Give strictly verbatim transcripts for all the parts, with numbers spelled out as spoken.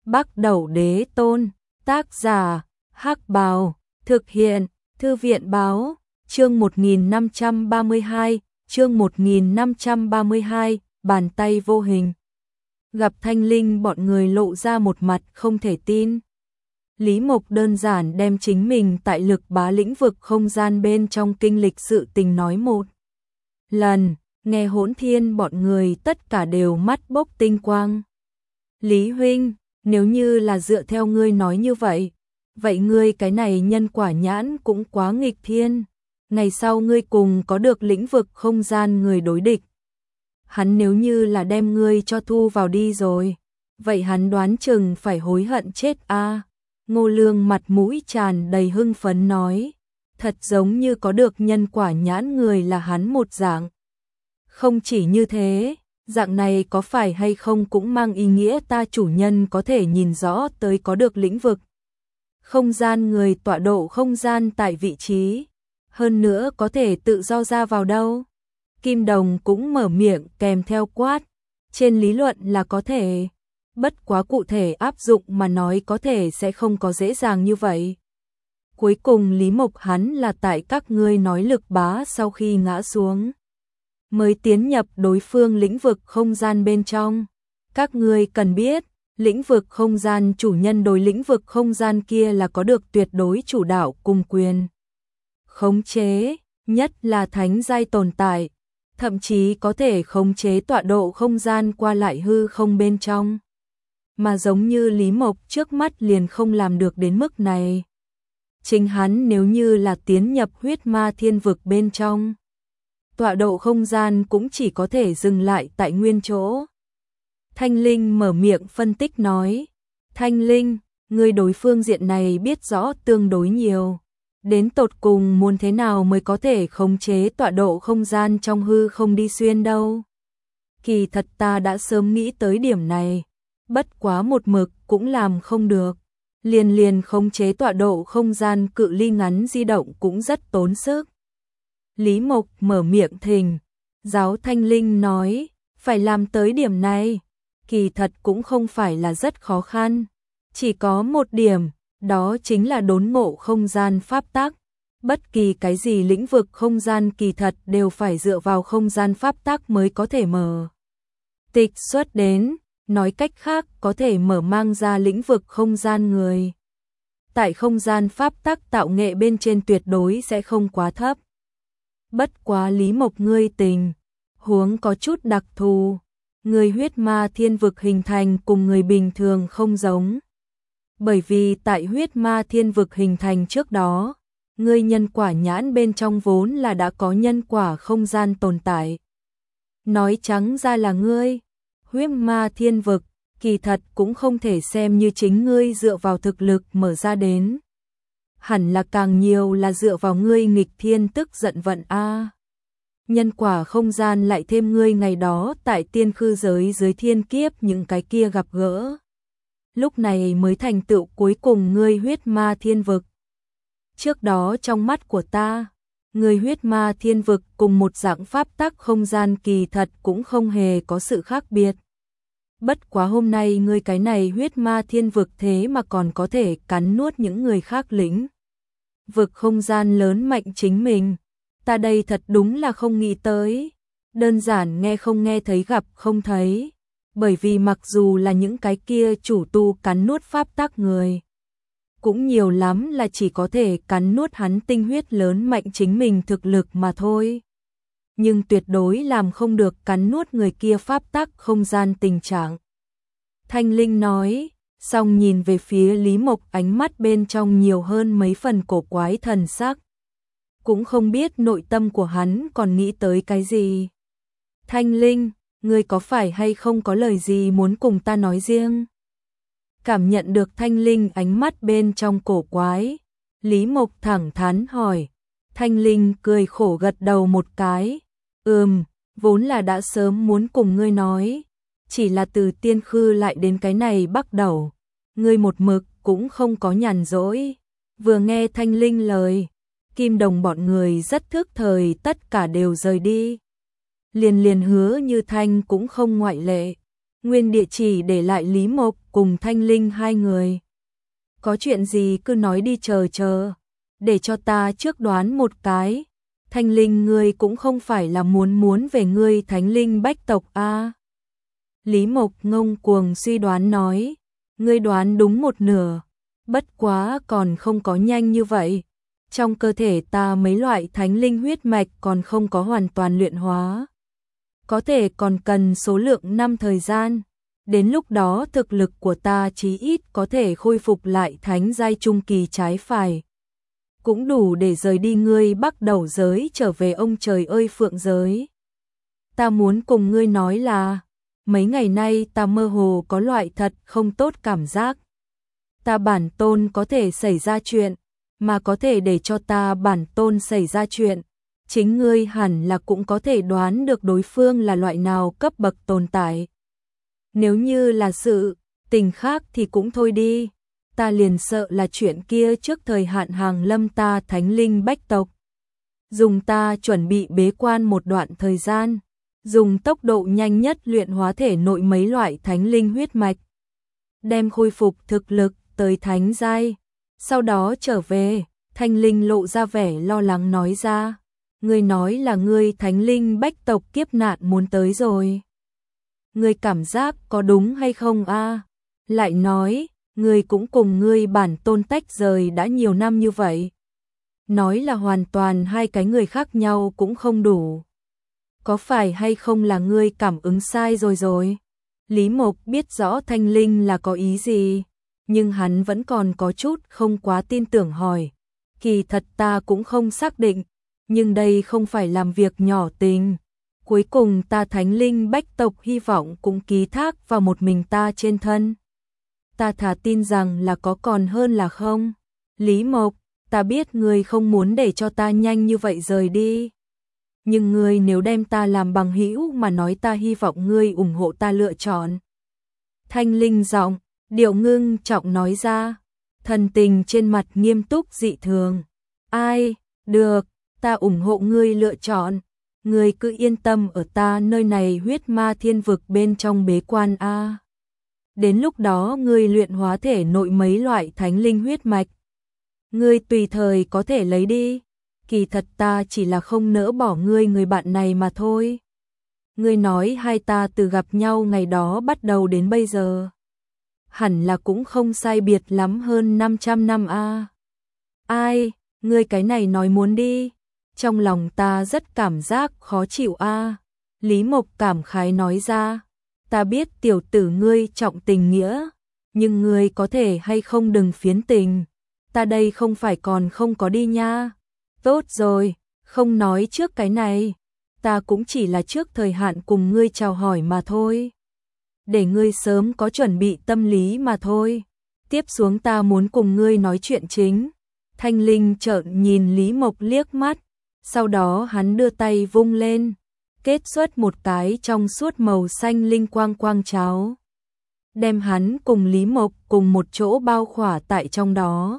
Bắc Đẩu Đế Tôn, tác giả, Hắc Bào, thực hiện, Thư viện báo, chương một nghìn năm trăm ba mươi hai, chương một nghìn năm trăm ba mươi hai, bàn tay vô hình. Gặp Thanh Linh bọn người lộ ra một mặt không thể tin. Lý Mộc đơn giản đem chính mình tại Lực Bá lĩnh vực không gian bên trong kinh lịch sự tình nói một lần, nghe Hỗn Thiên bọn người tất cả đều mắt bốc tinh quang. Lý huynh, nếu như là dựa theo ngươi nói như vậy, vậy ngươi cái này nhân quả nhãn cũng quá nghịch thiên. Ngày sau ngươi cùng có được lĩnh vực không gian người đối địch. Hắn nếu như là đem ngươi cho thu vào đi rồi, vậy hắn đoán chừng phải hối hận chết a. À. Ngô Lương mặt mũi tràn đầy hưng phấn nói, thật giống như có được nhân quả nhãn người là hắn một dạng. Không chỉ như thế, dạng này có phải hay không cũng mang ý nghĩa ta chủ nhân có thể nhìn rõ tới có được lĩnh vực không gian người tọa độ không gian tại vị trí, hơn nữa có thể tự do ra vào đâu. Kim Đồng cũng mở miệng kèm theo quát, trên lý luận là có thể, bất quá cụ thể áp dụng mà nói có thể sẽ không có dễ dàng như vậy. Cuối cùng Lý Mộc hắn là tại các ngươi nói Lực Bá sau khi ngã xuống, mới tiến nhập đối phương lĩnh vực không gian bên trong. Các ngươi cần biết, lĩnh vực không gian chủ nhân đối lĩnh vực không gian kia là có được tuyệt đối chủ đạo cùng quyền khống chế, nhất là thánh giai tồn tại, thậm chí có thể khống chế tọa độ không gian qua lại hư không bên trong. Mà giống như Lý Mộc trước mắt liền không làm được đến mức này. Chính hắn nếu như là tiến nhập huyết ma thiên vực bên trong, tọa độ không gian cũng chỉ có thể dừng lại tại nguyên chỗ. Thanh Linh mở miệng phân tích nói, Thanh Linh, người đối phương diện này biết rõ tương đối nhiều. Đến tột cùng muốn thế nào mới có thể khống chế tọa độ không gian trong hư không đi xuyên đâu. Kỳ thật ta đã sớm nghĩ tới điểm này, bất quá một mực cũng làm không được. Liền liền khống chế tọa độ không gian cự ly ngắn di động cũng rất tốn sức. Lý Mộc mở miệng thình, giáo Thanh Linh nói, phải làm tới điểm này, kỳ thật cũng không phải là rất khó khăn. Chỉ có một điểm, đó chính là đốn ngộ không gian pháp tắc. Bất kỳ cái gì lĩnh vực không gian kỳ thật đều phải dựa vào không gian pháp tắc mới có thể mở tịch xuất đến, nói cách khác có thể mở mang ra lĩnh vực không gian người. Tại không gian pháp tắc tạo nghệ bên trên tuyệt đối sẽ không quá thấp. Bất quá Lý Mộc ngươi tình huống có chút đặc thù, người huyết ma thiên vực hình thành cùng người bình thường không giống. Bởi vì tại huyết ma thiên vực hình thành trước đó, ngươi nhân quả nhãn bên trong vốn là đã có nhân quả không gian tồn tại. Nói trắng ra là ngươi, huyết ma thiên vực, kỳ thật cũng không thể xem như chính ngươi dựa vào thực lực mở ra đến. Hẳn là càng nhiều là dựa vào ngươi nghịch thiên tức giận vận a. Nhân quả không gian lại thêm ngươi ngày đó tại tiên khư giới dưới thiên kiếp những cái kia gặp gỡ. Lúc này mới thành tựu cuối cùng ngươi huyết ma thiên vực. Trước đó trong mắt của ta, ngươi huyết ma thiên vực cùng một dạng pháp tắc không gian kỳ thật cũng không hề có sự khác biệt. Bất quá hôm nay ngươi cái này huyết ma thiên vực thế mà còn có thể cắn nuốt những người khác lĩnh vực không gian lớn mạnh chính mình. Ta đây thật đúng là không nghĩ tới. Đơn giản nghe không nghe thấy gặp không thấy. Bởi vì mặc dù là những cái kia chủ tu cắn nuốt pháp tắc người, cũng nhiều lắm là chỉ có thể cắn nuốt hắn tinh huyết lớn mạnh chính mình thực lực mà thôi. Nhưng tuyệt đối làm không được cắn nuốt người kia pháp tắc không gian tình trạng. Thanh Linh nói, xong nhìn về phía Lý Mộc ánh mắt bên trong nhiều hơn mấy phần cổ quái thần sắc. Cũng không biết nội tâm của hắn còn nghĩ tới cái gì. Thanh Linh, ngươi có phải hay không có lời gì muốn cùng ta nói riêng? Cảm nhận được Thanh Linh ánh mắt bên trong cổ quái, Lý Mộc thẳng thắn hỏi. Thanh Linh cười khổ gật đầu một cái. Ừm, vốn là đã sớm muốn cùng ngươi nói, chỉ là từ tiên khư lại đến cái này bắt đầu, ngươi một mực cũng không có nhàn rỗi. Vừa nghe Thanh Linh lời, Kim Đồng bọn người rất thức thời tất cả đều rời đi. Liền liền Hứa Như Thanh cũng không ngoại lệ. Nguyên địa chỉ để lại Lý Mộc cùng Thanh Linh hai người. Có chuyện gì cứ nói đi, chờ chờ, để cho ta trước đoán một cái. Thanh Linh, ngươi cũng không phải là muốn muốn về ngươi Thánh Linh bách tộc a? À? Lý Mộc ngông cuồng suy đoán nói, ngươi đoán đúng một nửa, bất quá còn không có nhanh như vậy. Trong cơ thể ta mấy loại thánh linh huyết mạch còn không có hoàn toàn luyện hóa. Có thể còn cần số lượng năm thời gian. Đến lúc đó thực lực của ta chí ít có thể khôi phục lại thánh giai trung kỳ trái phải. Cũng đủ để rời đi ngươi Bắc Đầu giới trở về ông trời ơi Phượng giới. Ta muốn cùng ngươi nói là, mấy ngày nay ta mơ hồ có loại thật không tốt cảm giác. Ta bản tôn có thể xảy ra chuyện, mà có thể để cho ta bản tôn xảy ra chuyện. Chính ngươi hẳn là cũng có thể đoán được đối phương là loại nào cấp bậc tồn tại. Nếu như là sự tình khác thì cũng thôi đi. Ta liền sợ là chuyện kia trước thời hạn hàng lâm ta Thánh Linh bách tộc. Dùng ta chuẩn bị bế quan một đoạn thời gian. Dùng tốc độ nhanh nhất luyện hóa thể nội mấy loại thánh linh huyết mạch. Đem khôi phục thực lực tới thánh giai. Sau đó trở về, Thanh Linh lộ ra vẻ lo lắng nói ra. Ngươi nói là ngươi Thánh Linh bách tộc kiếp nạn muốn tới rồi. Ngươi cảm giác có đúng hay không a? À? Lại nói, ngươi cũng cùng ngươi bản tôn tách rời đã nhiều năm như vậy. Nói là hoàn toàn hai cái người khác nhau cũng không đủ. Có phải hay không là ngươi cảm ứng sai rồi rồi? Lý Mộc biết rõ Thanh Linh là có ý gì, nhưng hắn vẫn còn có chút không quá tin tưởng hỏi. Kỳ thật ta cũng không xác định, nhưng đây không phải làm việc nhỏ tình. Cuối cùng ta Thánh Linh bách tộc hy vọng cũng ký thác vào một mình ta trên thân. Ta thà tin rằng là có còn hơn là không. Lý Mộc, ta biết ngươi không muốn để cho ta nhanh như vậy rời đi. Nhưng ngươi nếu đem ta làm bằng hữu mà nói, ta hy vọng ngươi ủng hộ ta lựa chọn. Thanh Linh giọng, điệu ngưng trọng nói ra, thần tình trên mặt nghiêm túc dị thường. Ai, được, ta ủng hộ ngươi lựa chọn. Ngươi cứ yên tâm ở ta nơi này huyết ma thiên vực bên trong bế quan a. Đến lúc đó ngươi luyện hóa thể nội mấy loại thánh linh huyết mạch. Ngươi tùy thời có thể lấy đi. Kỳ thật ta chỉ là không nỡ bỏ ngươi người bạn này mà thôi. Ngươi nói hai ta từ gặp nhau ngày đó bắt đầu đến bây giờ. Hẳn là cũng không sai biệt lắm hơn năm trăm năm a. À. Ai, ngươi cái này nói muốn đi. Trong lòng ta rất cảm giác khó chịu a. À. Lý Mộc cảm khái nói ra. Ta biết tiểu tử ngươi trọng tình nghĩa, nhưng ngươi có thể hay không đừng phiến tình. Ta đây không phải còn không có đi nha. Tốt rồi, không nói trước cái này. Ta cũng chỉ là trước thời hạn cùng ngươi chào hỏi mà thôi. Để ngươi sớm có chuẩn bị tâm lý mà thôi. Tiếp xuống ta muốn cùng ngươi nói chuyện chính. Thanh Linh trợn nhìn Lý Mộc liếc mắt. Sau đó hắn đưa tay vung lên, kết xuất một cái trong suốt màu xanh linh quang quang cháo. Đem hắn cùng Lý Mộc cùng một chỗ bao khỏa tại trong đó.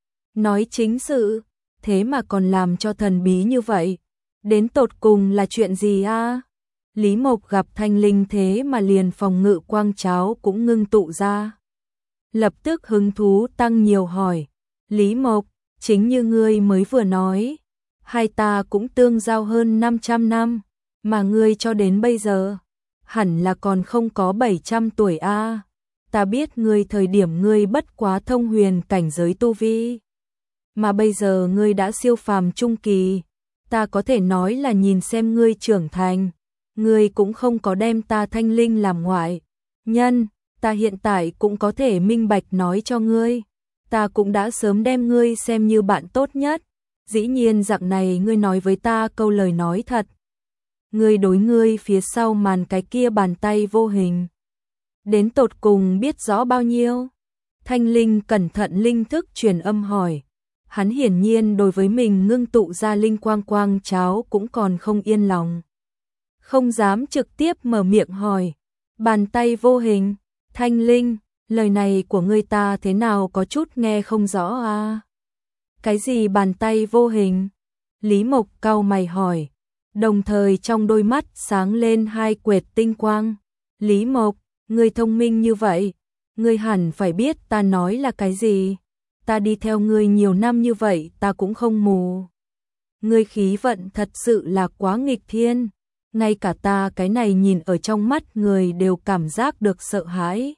Nói chính sự, thế mà còn làm cho thần bí như vậy. Đến tột cùng là chuyện gì a? À? Lý Mộc gặp Thanh Linh thế mà liền phòng ngự quang cháo cũng ngưng tụ ra. Lập tức hứng thú tăng nhiều hỏi. Lý Mộc, chính như ngươi mới vừa nói, hai ta cũng tương giao hơn năm trăm năm, mà ngươi cho đến bây giờ, hẳn là còn không có bảy trăm tuổi a. À. Ta biết ngươi thời điểm ngươi bất quá thông huyền cảnh giới tu vi, mà bây giờ ngươi đã siêu phàm trung kỳ, ta có thể nói là nhìn xem ngươi trưởng thành, ngươi cũng không có đem ta Thanh Linh làm ngoại nhân, ta hiện tại cũng có thể minh bạch nói cho ngươi, ta cũng đã sớm đem ngươi xem như bạn tốt nhất. Dĩ nhiên dạng này ngươi nói với ta câu lời nói thật. Ngươi đối ngươi phía sau màn cái kia bàn tay vô hình. Đến tột cùng biết rõ bao nhiêu? Thanh Linh cẩn thận linh thức truyền âm hỏi. Hắn hiển nhiên đối với mình ngưng tụ ra linh quang quang cháo cũng còn không yên lòng. Không dám trực tiếp mở miệng hỏi. Bàn tay vô hình, Thanh Linh, lời này của ngươi ta thế nào có chút nghe không rõ à? Cái gì bàn tay vô hình? Lý Mộc cau mày hỏi, đồng thời trong đôi mắt sáng lên hai quệt tinh quang. Lý Mộc, Ngươi thông minh như vậy, ngươi hẳn phải biết ta nói là cái gì. Ta đi theo ngươi nhiều năm như vậy ta cũng không mù. Ngươi khí vận thật sự là quá nghịch thiên. Ngay cả ta cái này nhìn ở trong mắt người đều cảm giác được sợ hãi.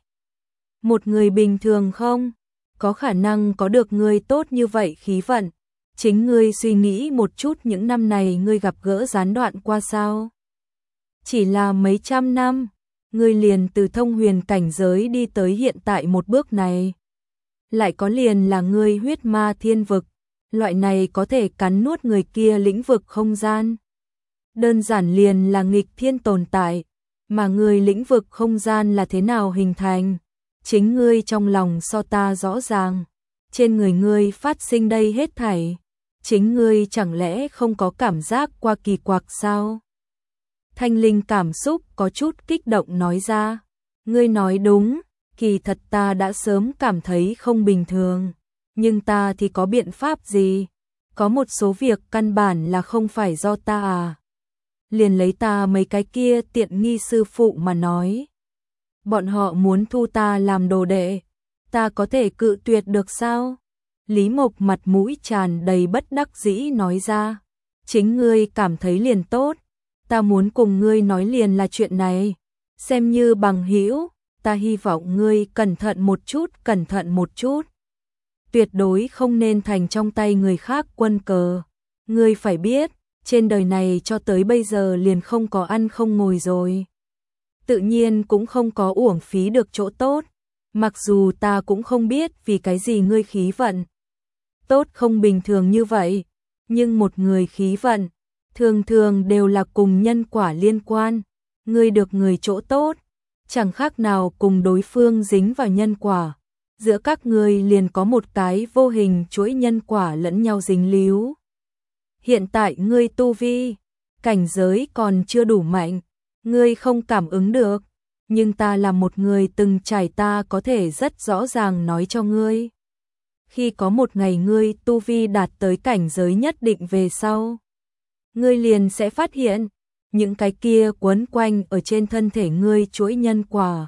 Một người bình thường không có khả năng có được ngươi tốt như vậy khí vận. Chính ngươi suy nghĩ một chút, những năm này ngươi gặp gỡ gián đoạn qua sao? Chỉ là mấy trăm năm, ngươi liền từ thông huyền cảnh giới đi tới hiện tại một bước này. Lại có liền là ngươi huyết ma thiên vực, loại này có thể cắn nuốt người kia lĩnh vực không gian. Đơn giản liền là nghịch thiên tồn tại, mà ngươi lĩnh vực không gian là thế nào hình thành? Chính ngươi trong lòng so ta rõ ràng, trên người ngươi phát sinh đây hết thảy. Chính ngươi chẳng lẽ không có cảm giác qua kỳ quặc sao? Thanh Linh cảm xúc có chút kích động nói ra. Ngươi nói đúng, kỳ thật ta đã sớm cảm thấy không bình thường. Nhưng ta thì có biện pháp gì? Có một số việc căn bản là không phải do ta à. Liền lấy ta mấy cái kia tiện nghi sư phụ mà nói. Bọn họ muốn thu ta làm đồ đệ. Ta có thể cự tuyệt được sao? Lý Mộc mặt mũi tràn đầy bất đắc dĩ nói ra. Chính ngươi cảm thấy liền tốt. Ta muốn cùng ngươi nói liền là chuyện này. Xem như bằng hữu, ta hy vọng ngươi cẩn thận một chút, cẩn thận một chút. Tuyệt đối không nên thành trong tay người khác quân cờ. Ngươi phải biết, trên đời này cho tới bây giờ liền không có ăn không ngồi rồi. Tự nhiên cũng không có uổng phí được chỗ tốt. Mặc dù ta cũng không biết vì cái gì ngươi khí vận tốt không bình thường như vậy, nhưng một người khí vận thường thường đều là cùng nhân quả liên quan. Ngươi được người chỗ tốt, chẳng khác nào cùng đối phương dính vào nhân quả. Giữa các ngươi liền có một cái vô hình chuỗi nhân quả lẫn nhau dính líu. Hiện tại ngươi tu vi, cảnh giới còn chưa đủ mạnh, ngươi không cảm ứng được, nhưng ta là một người từng trải, ta có thể rất rõ ràng nói cho ngươi. Khi có một ngày ngươi tu vi đạt tới cảnh giới nhất định về sau, ngươi liền sẽ phát hiện, những cái kia quấn quanh ở trên thân thể ngươi chuỗi nhân quả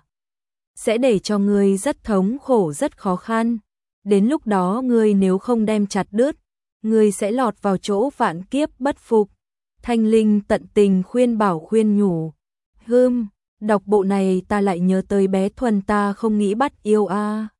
sẽ để cho ngươi rất thống khổ, rất khó khăn. Đến lúc đó ngươi nếu không đem chặt đứt, ngươi sẽ lọt vào chỗ vạn kiếp bất phục. Thanh Linh tận tình khuyên bảo khuyên nhủ. Hừm, đọc bộ này ta lại nhớ tới bé Thuần, ta không nghĩ bắt yêu a. À.